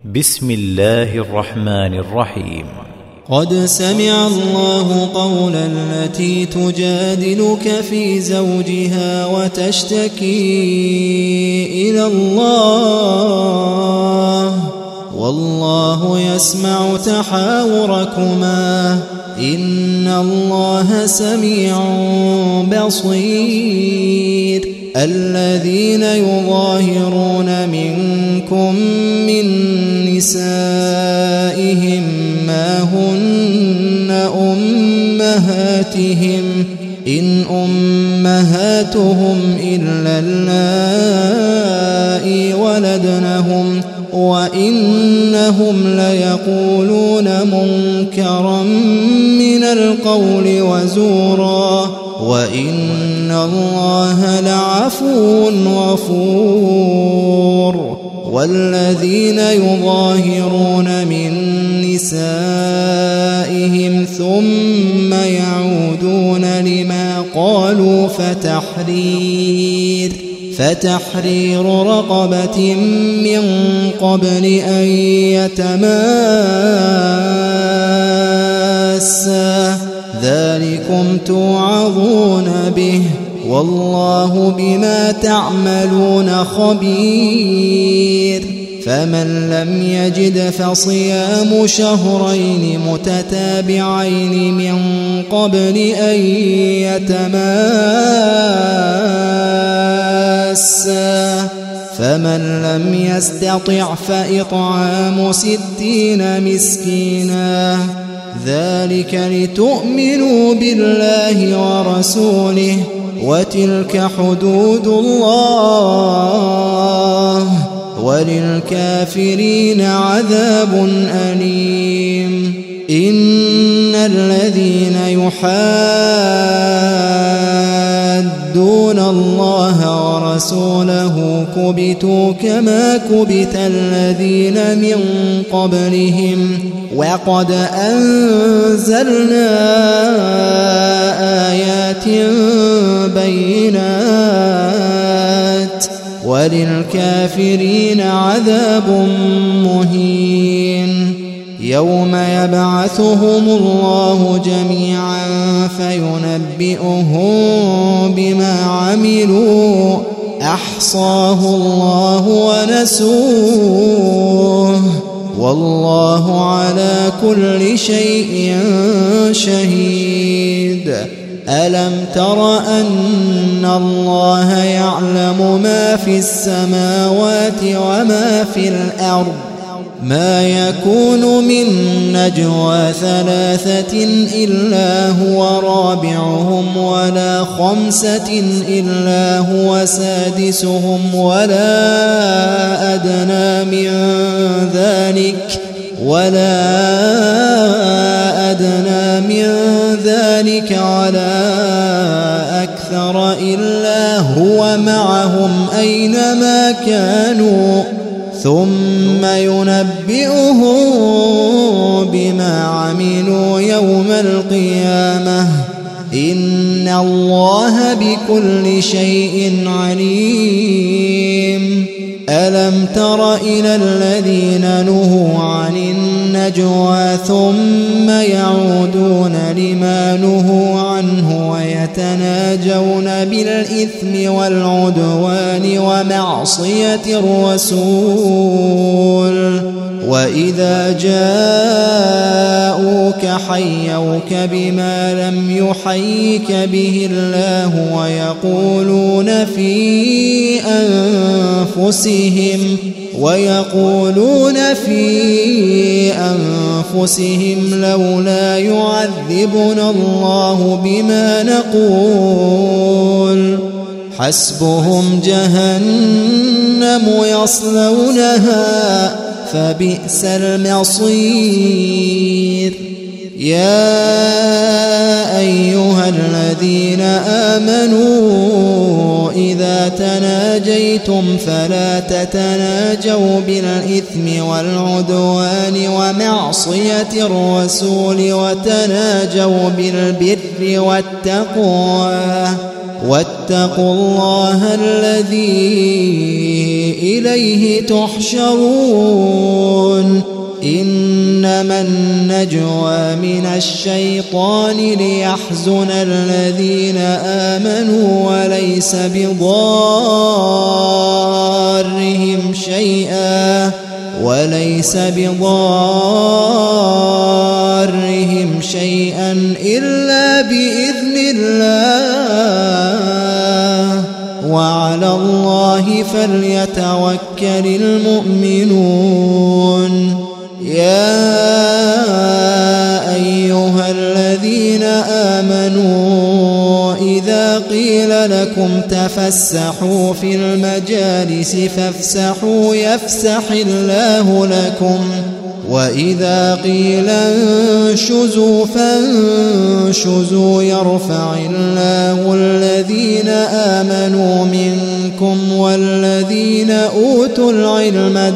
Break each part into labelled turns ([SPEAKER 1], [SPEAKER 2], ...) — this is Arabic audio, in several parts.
[SPEAKER 1] بسم الله الرحمن الرحيم.
[SPEAKER 2] قد سمع الله قول التي تجادلك في زوجها وتشتكي إلى الله والله يسمع تحاوركما إن الله سميع بصير. الذين يظاهرون منكم من نسائهم ما هن أمهاتهم إن أمهاتهم إلا اللائي ولدنهم وإنهم ليقولون منكرا من القول وزورا وإن الله لعفو غفور. والذين يظاهرون من نسائهم ثم يعودون لما قالوا فتحرير رقبة من قبل أن يتماسا ذلكم توعظون به والله بما تعملون خبير. فمن لم يجد فصيام شهرين متتابعين من قبل أن يتماسا فمن لم يستطع فإطعام 60 مسكينا ذلك لتؤمنوا بالله ورسوله وتلك حدود الله وللكافرين عذاب أليم. إن الذين يحادون الله ورسوله كبتوا كما كبت الذين من قبلهم وقد أنزلنا آيات بينات وللكافرين عذاب مهين. يوم يبعثهم الله جميعا فينبئهم بما عملوا أحصاه الله ونسوه والله على كل شيء شهيد. ألم تر أن الله يعلم ما في السماوات وما في الأرض ما يكون من نجوى 3 إلا هو رابعهم ولا 5 إلا هو سادسهم ولا أدنى من ذلك ولا أكثر إلا هو معهم أينما كانوا ثم ينبئهم بما عملوا يوم القيامة إن الله بكل شيء عليم. ألم تر إلى الذين نهوا عن النجوى ثم يعودون لما نهوا عنه ويتناجون بالإثم والعدوان ومعصية الرسول وإذا جاءوك حيوك بما لم يحيك به الله ويقولون في أنفسهم لولا يعذبنا الله بما نقول حسبهم جهنم يصلونها فبئس المصير. يا أيها الذين آمنوا إذا تناجيتم فلا تتناجوا بالإثم والعدوان ومعصية الرسول وتناجوا بالبر والتقوى واتقوا الله الذي إليه تحشرون الشيطان ليحزن الذين آمنوا وليس بضارهم شيئا إلا بإذن الله وعلى الله فليتوكل المؤمنون. يا أيها الذين آمنوا إذا قيل لكم تفسحوا في المجالس فافسحوا يفسح الله لكم وإذا قيل انشزوا فانشزوا يرفع الله الذين آمنوا منكم والذين أوتوا العلم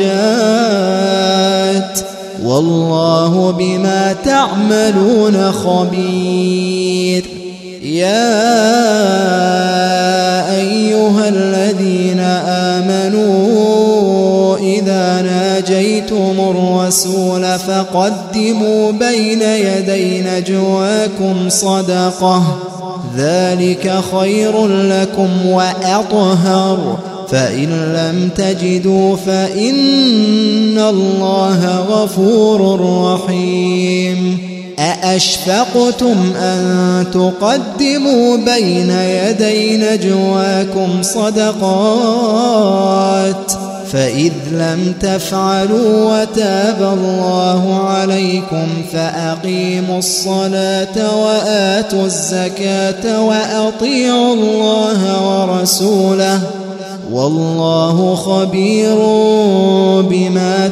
[SPEAKER 2] درجات والله بما تعملون خبير. يا أيها الذين آمنوا إذا ناجيتم الرسول فقدموا بين يدي نجواكم صدقة ذلك خير لكم وأطهر فإن لم تجدوا فإن الله غفور رحيم. أأشفقتم أن تقدموا بين يدي نجواكم صدقات فإذ لم تفعلوا وتاب الله عليكم فأقيموا الصلاة وآتوا الزكاة وأطيعوا الله ورسوله والله خبير بما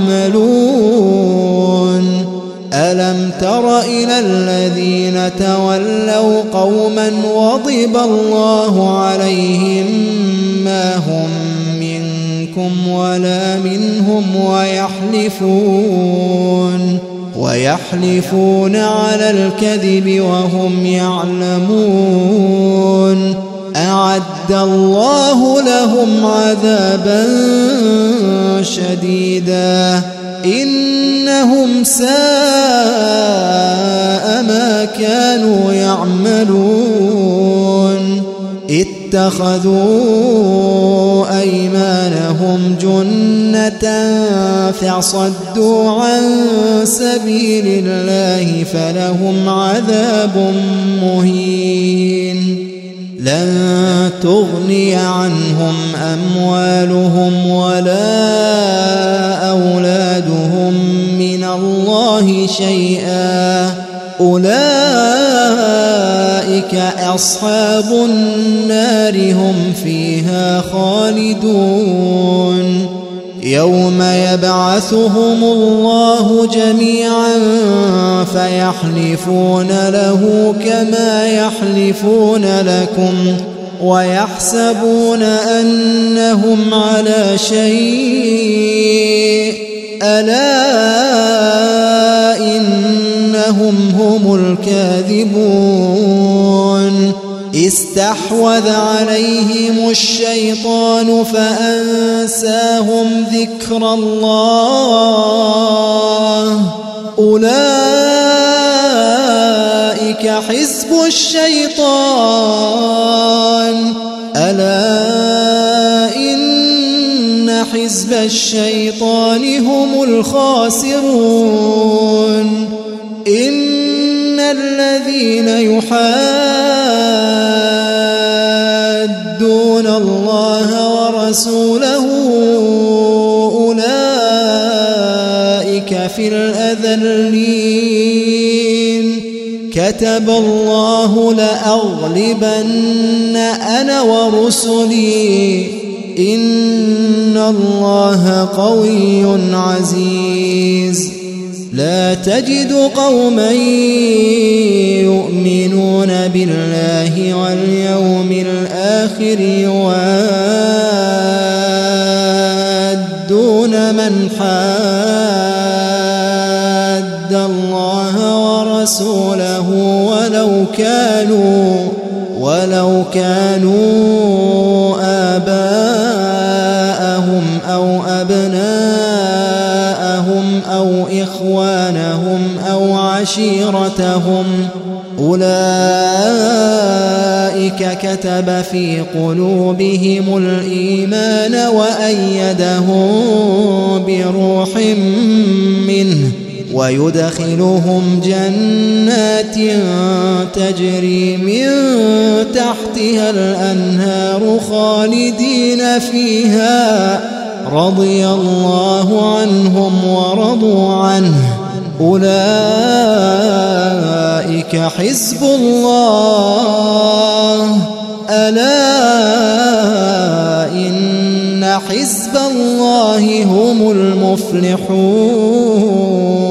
[SPEAKER 2] تعملون. ألم تر إلى الذين تولوا قوما غضب الله عليهم ما هم منكم ولا منهم ويحلفون على الكذب وهم يعلمون. أعد الله لهم عذابا شديدا إنهم ساء ما كانوا يعملون. اتخذوا أيمانهم جنة فصدوا عن سبيل الله فلهم عذاب مهين. لن تغني عنهم أموالهم ولا أولادهم من الله شيئا أولئك أصحاب النار هم فيها خالدون. يوم يبعثهم الله جميعا فيحلفون له كما يحلفون لكم ويحسبون أنهم على شيء ألا إنهم هم الكاذبون. استحوذ عليهم الشيطان فأنساهم ذكر الله أولئك حزب الشيطان ألا إن حزب الشيطان هم الخاسرون. إن الذين يحادون الله ورسوله أولئك في الأذلين. كتب الله لأغلبن أنا ورسلي إن الله قوي عزيز. لا تجد قوما يؤمنون بالله واليوم الآخر يوادون من حاد الله ورسوله ولو كانوا آباءهم أو أبناءهم أو إخوانهم أو وعشيرتهم أولئك كتب في قلوبهم الإيمان وأيدهم بروح منه ويدخلهم جنات تجري من تحتها الأنهار خالدين فيها رضي الله عنهم ورضوا عنه أولئك حزب الله ألا إن حزب الله هم المفلحون